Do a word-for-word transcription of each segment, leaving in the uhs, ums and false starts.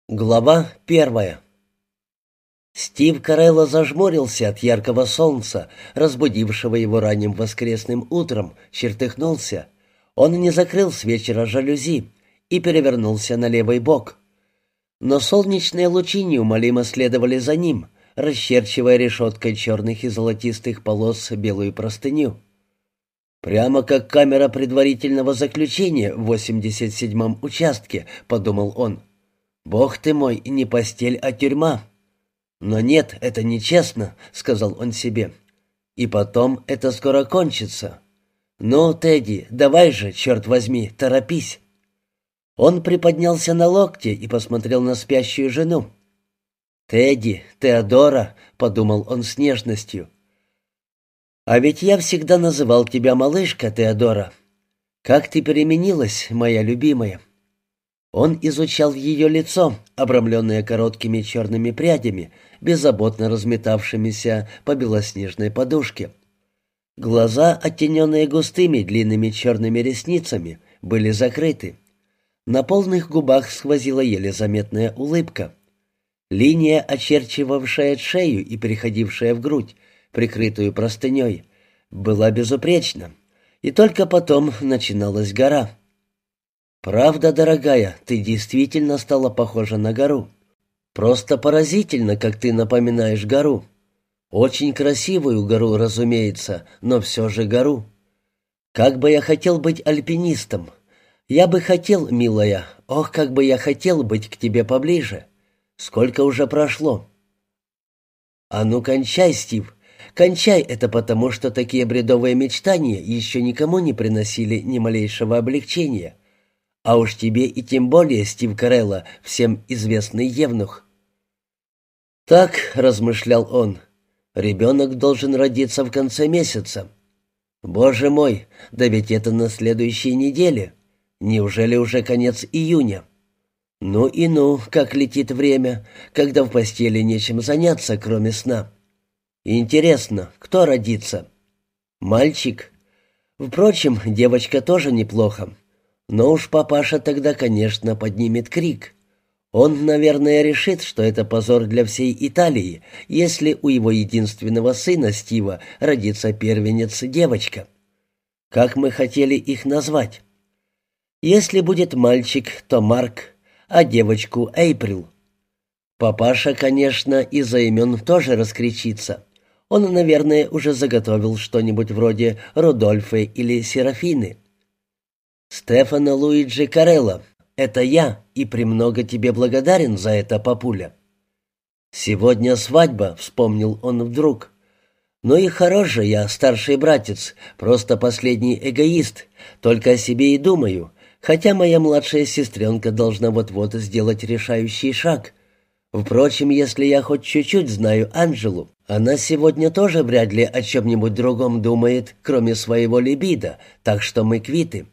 Глава первая. Стив Карелло зажмурился от яркого солнца, разбудившего его ранним воскресным утром, чертыхнулся. Он не закрыл с вечера жалюзи и перевернулся на левый бок. Но солнечные лучи неумолимо следовали за ним, расчерчивая решеткой черных и золотистых полос белую простыню. «Прямо как камера предварительного заключения в восемьдесят седьмом участке», — подумал он. «Бог ты мой, не постель, а тюрьма». «Но нет, это нечестно», — сказал он себе. «И потом это скоро кончится. Ну, Тедди, давай же, черт возьми, торопись». Он приподнялся на локте и посмотрел на спящую жену. «Тедди, Теодора», — подумал он с нежностью. «А ведь я всегда называл тебя малышка, Теодора. Как ты переменилась, моя любимая». Он изучал ее лицо, обрамленное короткими черными прядями, беззаботно разметавшимися по белоснежной подушке. Глаза, оттененные густыми длинными черными ресницами, были закрыты. На полных губах сквозила еле заметная улыбка. Линия, очерчивавшая шею и переходившая в грудь, прикрытую простыней, была безупречна, и только потом начиналась гора. «Правда, дорогая, ты действительно стала похожа на гору. Просто поразительно, как ты напоминаешь гору. Очень красивую гору, разумеется, но все же гору. Как бы я хотел быть альпинистом. Я бы хотел, милая, ох, как бы я хотел быть к тебе поближе. Сколько уже прошло?» «А ну, кончай, Стив. Кончай это потому, что такие бредовые мечтания еще никому не приносили ни малейшего облегчения. А уж тебе и тем более, Стив Карелло, всем известный евнух». «Так», — размышлял он, — «ребенок должен родиться в конце месяца. Боже мой, да ведь это на следующей неделе. Неужели уже конец июня? Ну и ну, как летит время, когда в постели нечем заняться, кроме сна. Интересно, кто родится? Мальчик? Впрочем, девочка тоже неплохо. Но уж папаша тогда, конечно, поднимет крик. Он, наверное, решит, что это позор для всей Италии, если у его единственного сына Стива родится первенец-девочка. Как мы хотели их назвать? Если будет мальчик, то Марк, а девочку — Эйприл. Папаша, конечно, из-за имен тоже раскричится. Он, наверное, уже заготовил что-нибудь вроде Рудольфы или Серафины. «Стефано Луиджи Карелло, это я, и премного тебе благодарен за это, папуля». «Сегодня свадьба», — вспомнил он вдруг. «Ну и хорош же я, старший братец, просто последний эгоист, только о себе и думаю, хотя моя младшая сестренка должна вот-вот сделать решающий шаг. Впрочем, если я хоть чуть-чуть знаю Анжелу, она сегодня тоже вряд ли о чем-нибудь другом думает, кроме своего либидо, так что мы квиты».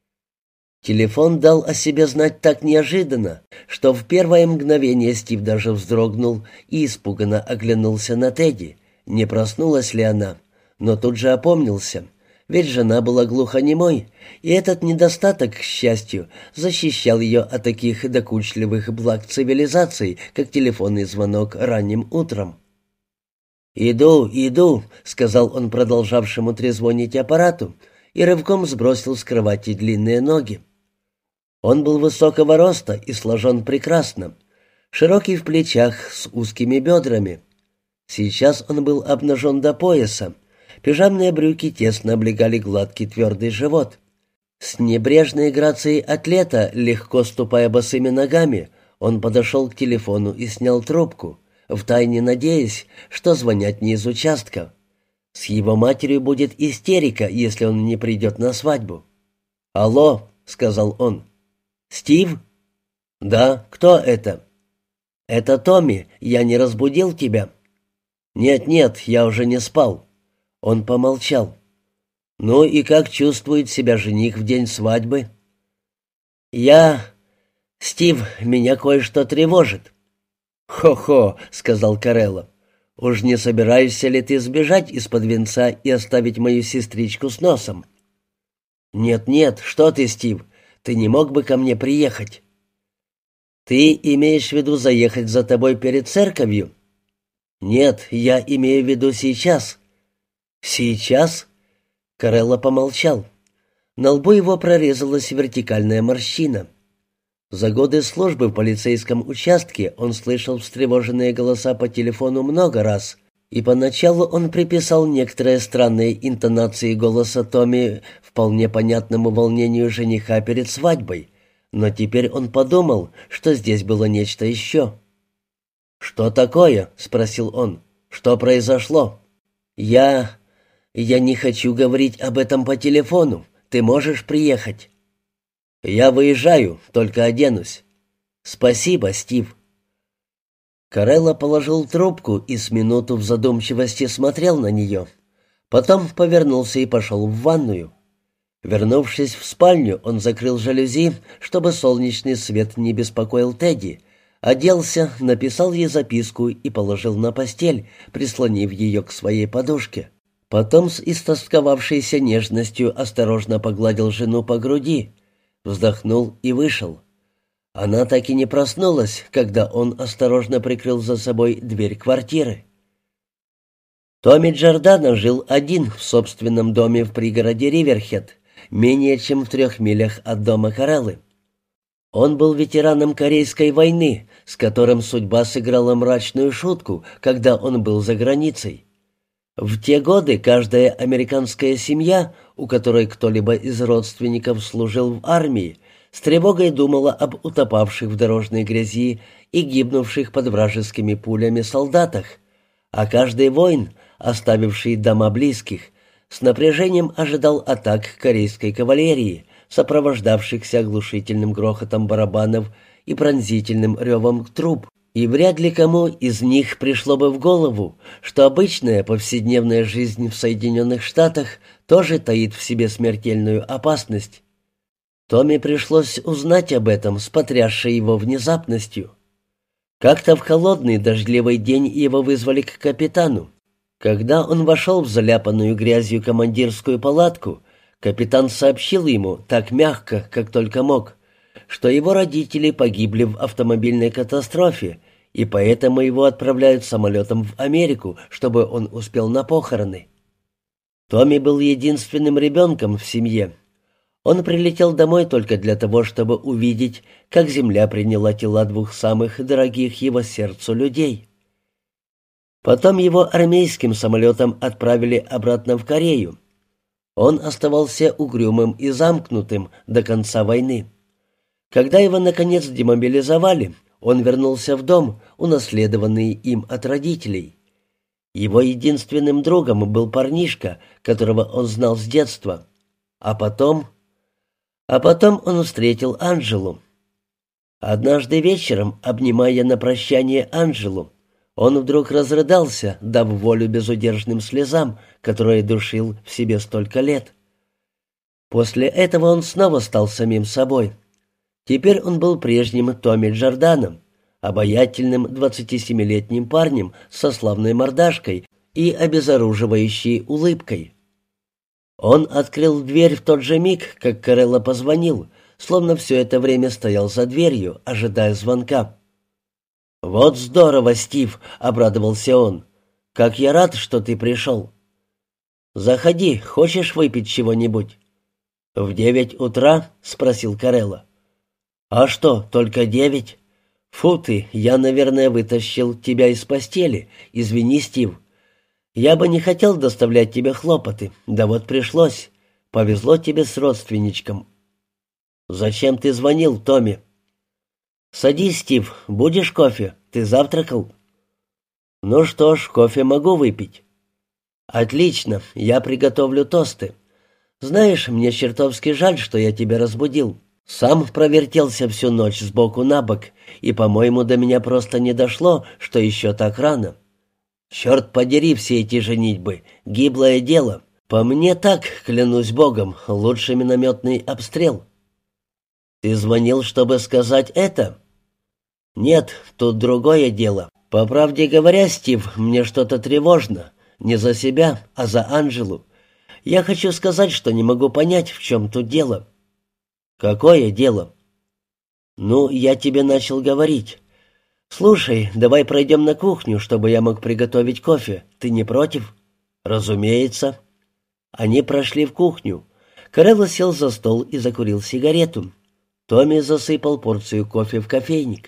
Телефон дал о себе знать так неожиданно, что в первое мгновение Стив даже вздрогнул и испуганно оглянулся на Тедди, не проснулась ли она, но тут же опомнился, ведь жена была глухонемой, и этот недостаток, к счастью, защищал ее от таких докучливых благ цивилизации, как телефонный звонок ранним утром. «Иду, иду», — сказал он продолжавшему трезвонить аппарату, и рывком сбросил с кровати длинные ноги. Он был высокого роста и сложен прекрасно, широкий в плечах, с узкими бедрами. Сейчас он был обнажен до пояса, пижамные брюки тесно облегали гладкий твердый живот. С небрежной грацией атлета, легко ступая босыми ногами, он подошел к телефону и снял трубку, втайне надеясь, что звонят не из участка. С его матерью будет истерика, если он не придет на свадьбу. «Алло», — сказал он. «Стив?» «Да, кто это?» «Это Томми, я не разбудил тебя?» «Нет-нет, я уже не спал». Он помолчал. «Ну и как чувствует себя жених в день свадьбы?» «Я... Стив, меня кое-что тревожит». «Хо-хо», — сказал Карелло. «Уж не собираешься ли ты сбежать из-под венца и оставить мою сестричку с носом?» «Нет-нет, что ты, Стив, ты не мог бы ко мне приехать?» «Ты имеешь в виду заехать за тобой перед церковью?» «Нет, я имею в виду сейчас». «Сейчас?» Карелло помолчал. На лбу его прорезалась вертикальная морщина. За годы службы в полицейском участке он слышал встревоженные голоса по телефону много раз, и поначалу он приписал некоторые странные интонации голоса Томми вполне понятному волнению жениха перед свадьбой, но теперь он подумал, что здесь было нечто еще. «Что такое?» — спросил он. «Что произошло?» «Я... я не хочу говорить об этом по телефону. Ты можешь приехать?» «Я выезжаю, только оденусь». «Спасибо, Стив». Карелло положил трубку и с минуту в задумчивости смотрел на нее. Потом повернулся и пошел в ванную. Вернувшись в спальню, он закрыл жалюзи, чтобы солнечный свет не беспокоил Тедди, оделся, написал ей записку и положил на постель, прислонив ее к своей подушке. Потом с истосковавшейся нежностью осторожно погладил жену по груди, вздохнул и вышел. Она так и не проснулась, когда он осторожно прикрыл за собой дверь квартиры. Томми Джордано жил один в собственном доме в пригороде Риверхед, менее чем в трех милях от дома Кареллы. Он был ветераном Корейской войны, с которым судьба сыграла мрачную шутку, когда он был за границей. В те годы каждая американская семья, у которой кто-либо из родственников служил в армии, с тревогой думала об утопавших в дорожной грязи и гибнувших под вражескими пулями солдатах, а каждый воин, оставивший дома близких, с напряжением ожидал атак корейской кавалерии, сопровождавшихся оглушительным грохотом барабанов и пронзительным ревом труб. И вряд ли кому из них пришло бы в голову, что обычная повседневная жизнь в Соединенных Штатах тоже таит в себе смертельную опасность. Томми пришлось узнать об этом с потрясшей его внезапностью. Как-то в холодный дождливый день его вызвали к капитану. Когда он вошел в заляпанную грязью командирскую палатку, капитан сообщил ему, так мягко, как только мог, что его родители погибли в автомобильной катастрофе, и поэтому его отправляют самолетом в Америку, чтобы он успел на похороны. Томми был единственным ребенком в семье. Он прилетел домой только для того, чтобы увидеть, как земля приняла тела двух самых дорогих его сердцу людей. Потом его армейским самолетом отправили обратно в Корею. Он оставался угрюмым и замкнутым до конца войны. Когда его, наконец, демобилизовали, он вернулся в дом, унаследованный им от родителей. Его единственным другом был парнишка, которого он знал с детства. А потом... А потом он встретил Анжелу. Однажды вечером, обнимая на прощание Анжелу, он вдруг разрыдался, дав волю безудержным слезам, которые душил в себе столько лет. После этого он снова стал самим собой. Теперь он был прежним Томми Джордано, обаятельным двадцатисемилетним парнем со славной мордашкой и обезоруживающей улыбкой. Он открыл дверь в тот же миг, как Карелло позвонил, словно все это время стоял за дверью, ожидая звонка. «Вот здорово, Стив!» — обрадовался он. «Как я рад, что ты пришел!» «Заходи, хочешь выпить чего-нибудь?» «В девять утра?» — спросил Карелло. «А что, только девять?» «Фу ты, я, наверное, вытащил тебя из постели. Извини, Стив. Я бы не хотел доставлять тебе хлопоты, да вот пришлось. Повезло тебе с родственничком». «Зачем ты звонил, Томми?» «Садись, Стив, будешь кофе? Ты завтракал?» «Ну что ж, кофе могу выпить». «Отлично, я приготовлю тосты. Знаешь, мне чертовски жаль, что я тебя разбудил. Сам провертелся всю ночь сбоку на бок, и, по-моему, до меня просто не дошло, что еще так рано. Черт подери все эти женитьбы, гиблое дело. По мне так, клянусь богом, лучше минометный обстрел». «Ты звонил, чтобы сказать это?» «Нет, тут другое дело. По правде говоря, Стив, мне что-то тревожно. Не за себя, а за Анжелу. Я хочу сказать, что не могу понять, в чем тут дело». «Какое дело?» «Ну, я тебе начал говорить. Слушай, давай пройдем на кухню, чтобы я мог приготовить кофе. Ты не против?» «Разумеется». Они прошли в кухню. Корелло сел за стол и закурил сигарету. Томми засыпал порцию кофе в кофейник.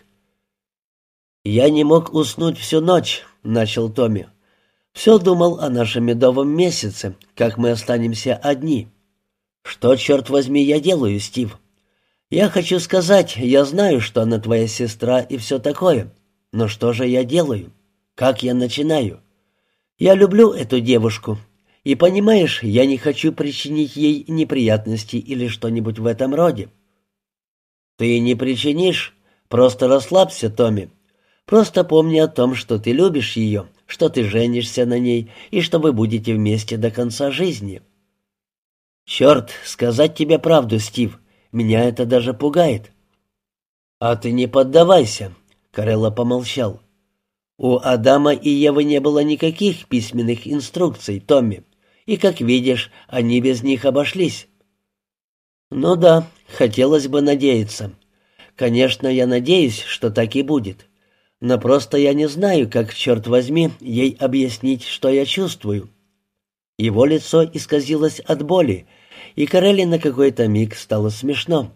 «Я не мог уснуть всю ночь», — начал Томми. «Все думал о нашем медовом месяце, как мы останемся одни. Что, черт возьми, я делаю, Стив? Я хочу сказать, я знаю, что она твоя сестра и все такое. Но что же я делаю? Как я начинаю? Я люблю эту девушку. И, понимаешь, я не хочу причинить ей неприятности или что-нибудь в этом роде». «Ты не причинишь? Просто расслабься, Томми. Просто помни о том, что ты любишь ее, что ты женишься на ней и что вы будете вместе до конца жизни». «Черт, сказать тебе правду, Стив, меня это даже пугает». «А ты не поддавайся», — Корелло помолчал. «У Адама и Евы не было никаких письменных инструкций, Томми, и, как видишь, они без них обошлись». «Ну да, хотелось бы надеяться. Конечно, я надеюсь, что так и будет. Но просто я не знаю, как, черт возьми, ей объяснить, что я чувствую». Его лицо исказилось от боли, и Корелле на какой-то миг стало смешно.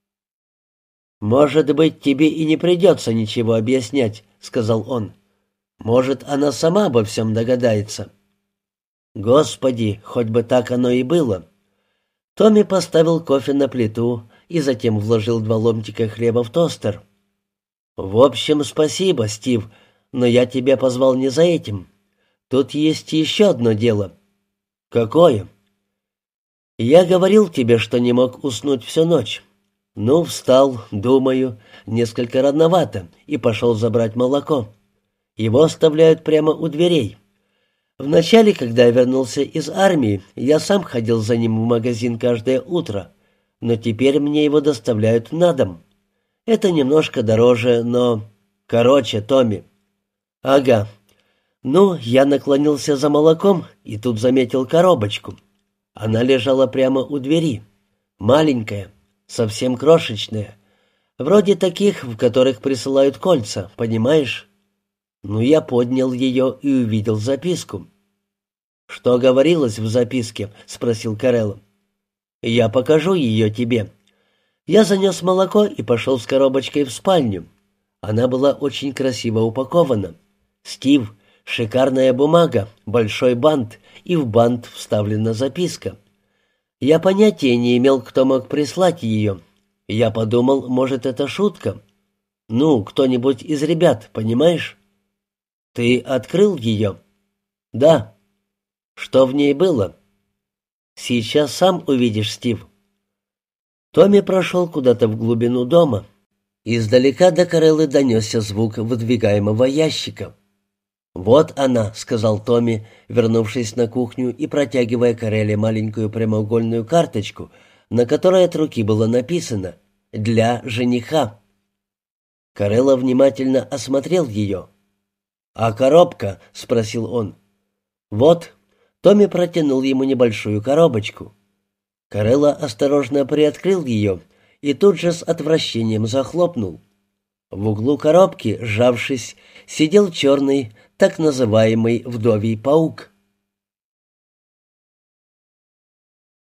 «Может быть, тебе и не придется ничего объяснять», — сказал он. «Может, она сама обо всем догадается». «Господи, хоть бы так оно и было». Томми поставил кофе на плиту и затем вложил два ломтика хлеба в тостер. «В общем, спасибо, Стив, но я тебя позвал не за этим. Тут есть еще одно дело». «Какое?» «Я говорил тебе, что не мог уснуть всю ночь. Ну, встал, думаю, несколько рановато, и пошел забрать молоко. Его оставляют прямо у дверей. Вначале, когда я вернулся из армии, я сам ходил за ним в магазин каждое утро, но теперь мне его доставляют на дом. Это немножко дороже, но... Короче, Томми». «Ага. Ну, я наклонился за молоком и тут заметил коробочку. Она лежала прямо у двери. Маленькая, совсем крошечная. Вроде таких, в которых присылают кольца, понимаешь? Ну, я поднял ее и увидел записку». «Что говорилось в записке?» — спросил Корелло. «Я покажу ее тебе». Я занес молоко и пошел с коробочкой в спальню. Она была очень красиво упакована. «Стив, шикарная бумага, большой бант, и в бант вставлена записка. Я понятия не имел, кто мог прислать ее. Я подумал, может, это шутка. Ну, кто-нибудь из ребят, понимаешь?» «Ты открыл ее?» «Да». «Что в ней было?» «Сейчас сам увидишь, Стив». Томми прошел куда-то в глубину дома. Издалека до Кореллы донесся звук выдвигаемого ящика. «Вот она», — сказал Томми, вернувшись на кухню и протягивая Корелле маленькую прямоугольную карточку, на которой от руки было написано «Для жениха». Корелло внимательно осмотрел ее. «А коробка?» — спросил он. «Вот». Томми протянул ему небольшую коробочку. Корелло осторожно приоткрыл ее и тут же с отвращением захлопнул. В углу коробки, сжавшись, сидел черный, так называемый вдовий паук.